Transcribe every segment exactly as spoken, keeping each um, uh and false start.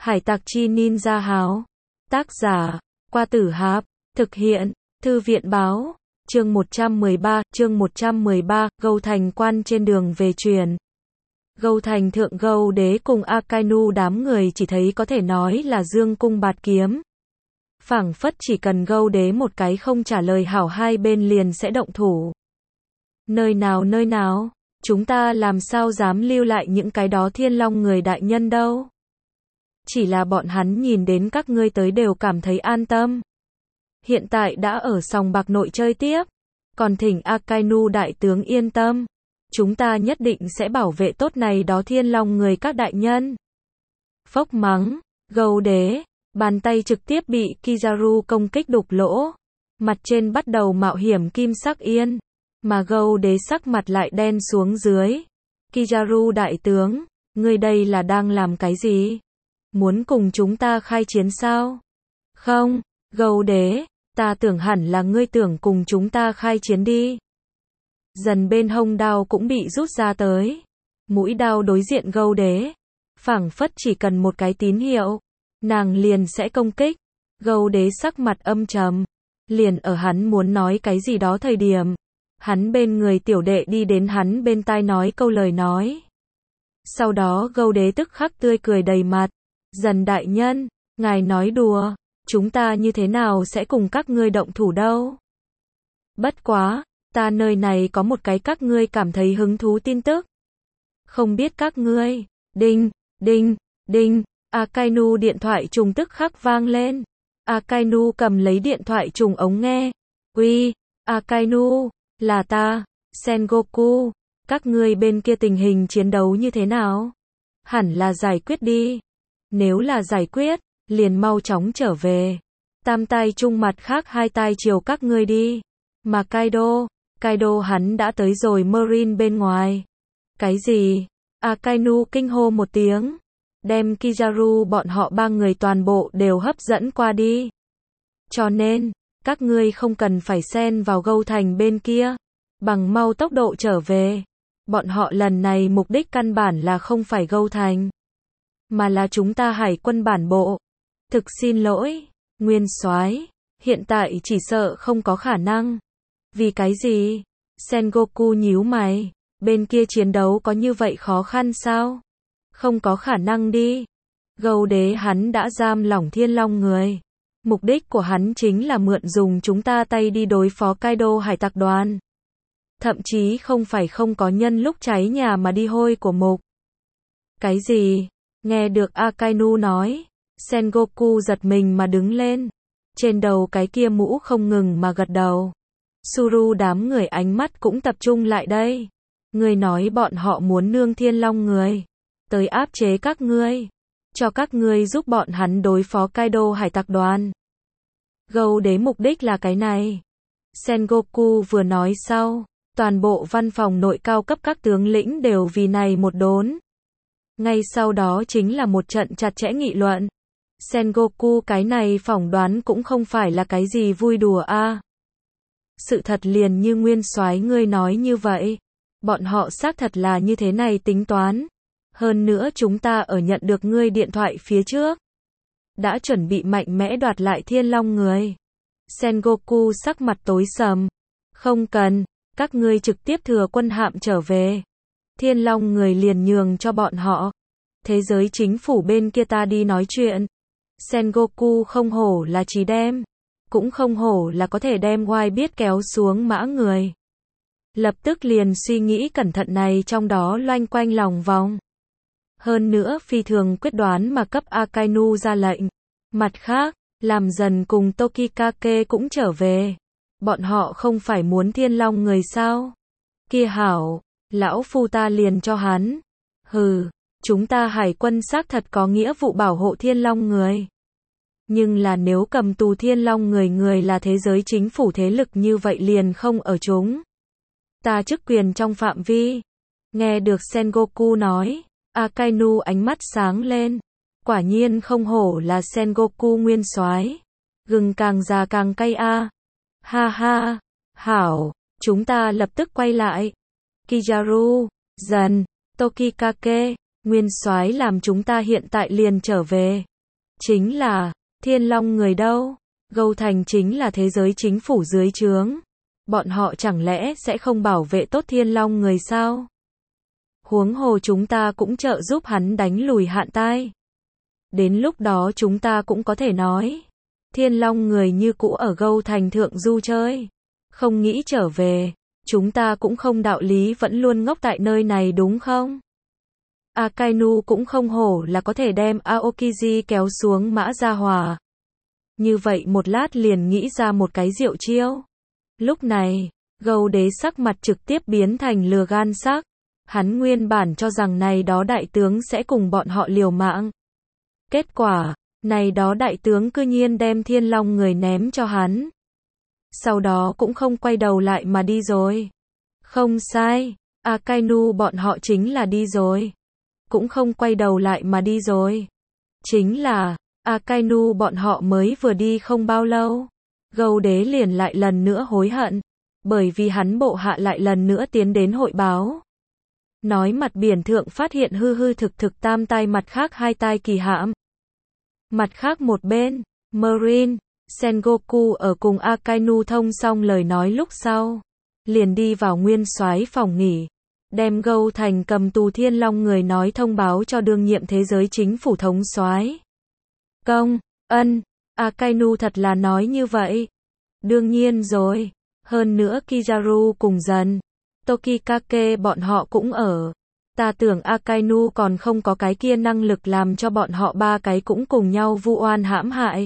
Hải tặc chi ninja háo. Tác giả, Qua Tử Hạp. Thực hiện, Thư viện báo. Chương một trăm mười ba, chương một trăm mười ba, Gâu Thành quan trên đường về truyền. Gâu Thành thượng Gâu đế cùng Akainu đám người chỉ thấy có thể nói là dương cung bạt kiếm. Phảng phất chỉ cần Gâu đế một cái không trả lời hảo hai bên liền sẽ động thủ. Nơi nào nơi nào, chúng ta làm sao dám lưu lại những cái đó thiên long người đại nhân đâu. Chỉ là bọn hắn nhìn đến các ngươi tới đều cảm thấy an tâm. Hiện tại đã ở sòng bạc nội chơi tiếp, còn thỉnh Akainu đại tướng yên tâm. Chúng ta nhất định sẽ bảo vệ tốt này đó thiên long người các đại nhân. Phốc mắng, Gâu đế, bàn tay trực tiếp bị Kizaru công kích đục lỗ. Mặt trên bắt đầu mạo hiểm kim sắc yên, mà Gâu đế sắc mặt lại đen xuống dưới. Kizaru đại tướng, ngươi đây là đang làm cái gì? Muốn cùng chúng ta khai chiến sao? Không, Gâu đế, ta tưởng hẳn là ngươi tưởng cùng chúng ta khai chiến đi. Dần bên hông đao cũng bị rút ra tới. Mũi đao đối diện Gâu đế. Phảng phất chỉ cần một cái tín hiệu, nàng liền sẽ công kích. Gâu đế sắc mặt âm trầm. Liền ở hắn muốn nói cái gì đó thời điểm, hắn bên người tiểu đệ đi đến hắn bên tai nói câu lời nói. Sau đó Gâu đế tức khắc tươi cười đầy mặt. Dần đại nhân, ngài nói đùa, chúng ta như thế nào sẽ cùng các ngươi động thủ đâu. Bất quá, ta nơi này có một cái các ngươi cảm thấy hứng thú tin tức. Không biết các ngươi, đinh, đinh, đinh, Akainu điện thoại trùng tức khắc vang lên. Akainu cầm lấy điện thoại trùng ống nghe. Uy, Akainu, là ta, Sengoku, các ngươi bên kia tình hình chiến đấu như thế nào? Hẳn là giải quyết đi. Nếu là giải quyết, liền mau chóng trở về. Tam tai chung mặt khác hai tai chiều các ngươi đi. Mà Kaido, Kaido hắn đã tới rồi Marine bên ngoài. Cái gì? Akainu kinh hô một tiếng. Đem Kizaru bọn họ ba người toàn bộ đều hấp dẫn qua đi. Cho nên, các ngươi không cần phải xen vào Gâu Thành bên kia. Bằng mau tốc độ trở về. Bọn họ lần này mục đích căn bản là không phải Gâu Thành, mà là chúng ta hải quân bản bộ. Thực xin lỗi, Nguyên soái, hiện tại chỉ sợ không có khả năng. Vì cái gì? Sengoku nhíu mày, bên kia chiến đấu có như vậy khó khăn sao? Không có khả năng đi. Gâu đế hắn đã giam lỏng thiên long người. Mục đích của hắn chính là mượn dùng chúng ta tay đi đối phó Kaido hải tặc đoàn. Thậm chí không phải không có nhân lúc cháy nhà mà đi hôi của mục. Cái gì? Nghe được Akainu nói, Sengoku giật mình mà đứng lên. Trên đầu cái kia mũ không ngừng mà gật đầu. Suru đám người ánh mắt cũng tập trung lại đây. Người nói bọn họ muốn nương thiên long người tới áp chế các ngươi, cho các ngươi giúp bọn hắn đối phó Kaido hải tặc đoàn. Gâu đế mục đích là cái này. Sengoku vừa nói sau, toàn bộ văn phòng nội cao cấp các tướng lĩnh đều vì này một đốn. Ngay sau đó chính là một trận chặt chẽ nghị luận. Sengoku cái này phỏng đoán cũng không phải là cái gì vui đùa a. À. Sự thật liền như Nguyên soái ngươi nói như vậy. Bọn họ xác thật là như thế này tính toán. Hơn nữa chúng ta ở nhận được ngươi điện thoại phía trước, đã chuẩn bị mạnh mẽ đoạt lại thiên long người. Sengoku sắc mặt tối sầm. Không cần, các ngươi trực tiếp thừa quân hạm trở về. Thiên long người liền nhường cho bọn họ. Thế giới chính phủ bên kia ta đi nói chuyện. Sengoku không hổ là trí đem, cũng không hổ là có thể đem oai biết kéo xuống mã người. Lập tức liền suy nghĩ cẩn thận này trong đó loanh quanh lòng vòng. Hơn nữa phi thường quyết đoán mà cấp Akainu ra lệnh. Mặt khác, làm dần cùng Tokikake cũng trở về. Bọn họ không phải muốn thiên long người sao? Kia hảo, lão phu ta liền cho hắn. Hừ, chúng ta hải quân xác thật có nghĩa vụ bảo hộ thiên long người. Nhưng là nếu cầm tù thiên long người người là thế giới chính phủ thế lực như vậy liền không ở chúng ta chức quyền trong phạm vi. Nghe được Sengoku nói, Akainu ánh mắt sáng lên. Quả nhiên không hổ là Sengoku nguyên soái. Gừng càng già càng cay a. À. Ha ha, hảo, chúng ta lập tức quay lại. Kizaru, dần, Tokikake, nguyên soái làm chúng ta hiện tại liền trở về. Chính là, Thiên Long người đâu? Gâu Thành chính là thế giới chính phủ dưới trướng. Bọn họ chẳng lẽ sẽ không bảo vệ tốt Thiên Long người sao? Huống hồ chúng ta cũng trợ giúp hắn đánh lùi Hạn Tai. Đến lúc đó chúng ta cũng có thể nói, Thiên Long người như cũ ở Gâu Thành thượng du chơi, không nghĩ trở về, chúng ta cũng không đạo lý vẫn luôn ngốc tại nơi này đúng không? Akainu cũng không hổ là có thể đem Aokiji kéo xuống Mã Gia Hòa. Như vậy một lát liền nghĩ ra một cái diệu chiêu. Lúc này, Gâu Đế sắc mặt trực tiếp biến thành lừa gan sắc. Hắn nguyên bản cho rằng này đó đại tướng sẽ cùng bọn họ liều mạng. Kết quả, này đó đại tướng cư nhiên đem Thiên Long người ném cho hắn. Sau đó cũng không quay đầu lại mà đi rồi. Không sai, Akainu bọn họ chính là đi rồi. Cũng không quay đầu lại mà đi rồi. Chính là, Akainu bọn họ mới vừa đi không bao lâu. Gâu Đế liền lại lần nữa hối hận. Bởi vì hắn bộ hạ lại lần nữa tiến đến hội báo. Nói mặt biển thượng phát hiện hư hư thực thực tam tai mặt khác hai tai kỳ hạm. Mặt khác một bên, Marine, Sengoku ở cùng Akainu thông xong lời nói lúc sau. Liền đi vào nguyên soái phòng nghỉ. Đem Gâu Thành cầm tù Thiên Long người nói thông báo cho đương nhiệm thế giới chính phủ thống soái. Công, ân, Akainu thật là nói như vậy. Đương nhiên rồi. Hơn nữa Kizaru cùng dần. Tokikake bọn họ cũng ở. Ta tưởng Akainu còn không có cái kia năng lực làm cho bọn họ ba cái cũng cùng nhau vu oan hãm hại.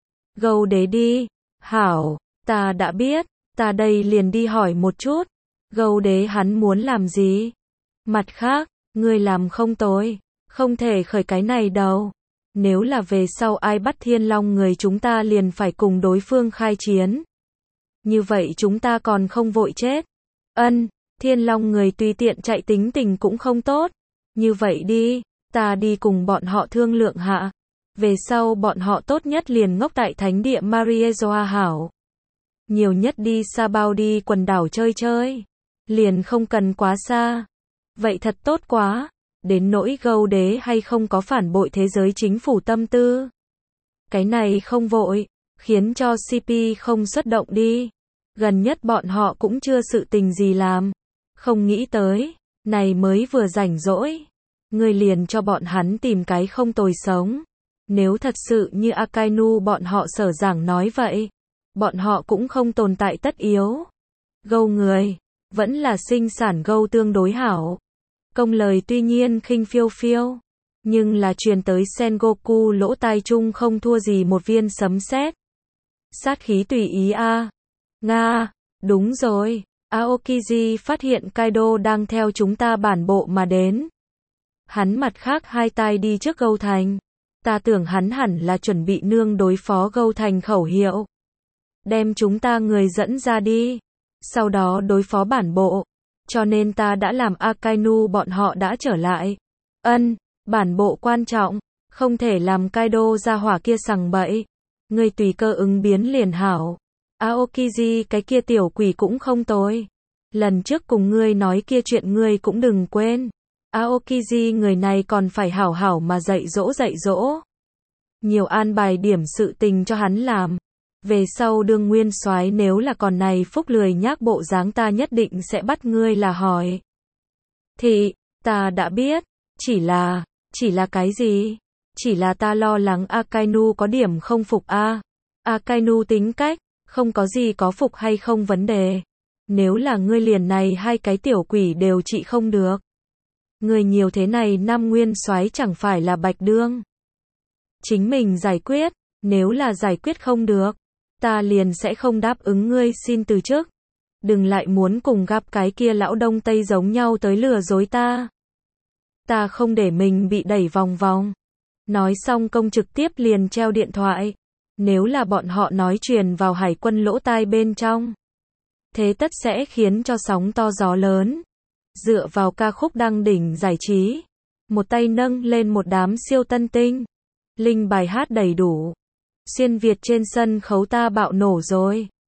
Gâu Đế đi. Hảo, ta đã biết, ta đây liền đi hỏi một chút. Gâu Đế hắn muốn làm gì? Mặt khác, ngươi làm không tồi, không thể khởi cái này đâu. Nếu là về sau ai bắt Thiên Long người chúng ta liền phải cùng đối phương khai chiến. Như vậy chúng ta còn không vội chết. Ân, Thiên Long người tùy tiện chạy tính tình cũng không tốt. Như vậy đi, ta đi cùng bọn họ thương lượng hạ. Về sau bọn họ tốt nhất liền ngốc tại thánh địa Mariezoa hảo. Nhiều nhất đi xa bao đi quần đảo chơi chơi. Liền không cần quá xa. Vậy thật tốt quá. Đến nỗi Gâu Đế hay không có phản bội thế giới chính phủ tâm tư. Cái này không vội. Khiến cho xê pê không xuất động đi. Gần nhất bọn họ cũng chưa sự tình gì làm. Không nghĩ tới. Này mới vừa rảnh rỗi. Người liền cho bọn hắn tìm cái không tồi sống. Nếu thật sự như Akainu bọn họ sở giảng nói vậy. Bọn họ cũng không tồn tại tất yếu. Gâu người. Vẫn là sinh sản Gâu tương đối hảo. Công lời tuy nhiên khinh phiêu phiêu. Nhưng là truyền tới Sengoku lỗ tai chung không thua gì một viên sấm sét. Sát khí tùy ý a. À. Nga, đúng rồi. Aokiji phát hiện Kaido đang theo chúng ta bản bộ mà đến. Hắn mặt khác hai tai đi trước Gâu Thành. Ta tưởng hắn hẳn là chuẩn bị nương đối phó Gâu Thành khẩu hiệu. Đem chúng ta người dẫn ra đi. Sau đó đối phó bản bộ. Cho nên ta đã làm Akainu bọn họ đã trở lại. Ân, bản bộ quan trọng. Không thể làm Kaido ra hỏa kia sằng bậy. Ngươi tùy cơ ứng biến liền hảo. Aokiji cái kia tiểu quỷ cũng không tồi. Lần trước cùng ngươi nói kia chuyện ngươi cũng đừng quên. Aokiji người này còn phải hảo hảo mà dạy dỗ dạy dỗ. Nhiều an bài điểm sự tình cho hắn làm. Về sau đương nguyên soái nếu là còn này phúc lười nhác bộ dáng ta nhất định sẽ bắt ngươi là hỏi. Thì, ta đã biết. Chỉ là, chỉ là cái gì? Chỉ là ta lo lắng Akainu có điểm không phục a. À. Akainu tính cách, không có gì có phục hay không vấn đề. Nếu là ngươi liền này hai cái tiểu quỷ đều trị không được. Người nhiều thế này năm nguyên soái chẳng phải là bạch đương. Chính mình giải quyết, nếu là giải quyết không được, ta liền sẽ không đáp ứng ngươi xin từ chức. Đừng lại muốn cùng gặp cái kia lão đông tây giống nhau tới lừa dối ta. Ta không để mình bị đẩy vòng vòng. Nói xong công trực tiếp liền treo điện thoại. Nếu là bọn họ nói truyền vào hải quân lỗ tai bên trong. Thế tất sẽ khiến cho sóng to gió lớn. Dựa vào ca khúc đăng đỉnh giải trí. Một tay nâng lên một đám siêu tân tinh. Linh bài hát đầy đủ. Xuyên Việt trên sân khấu ta bạo nổ rồi.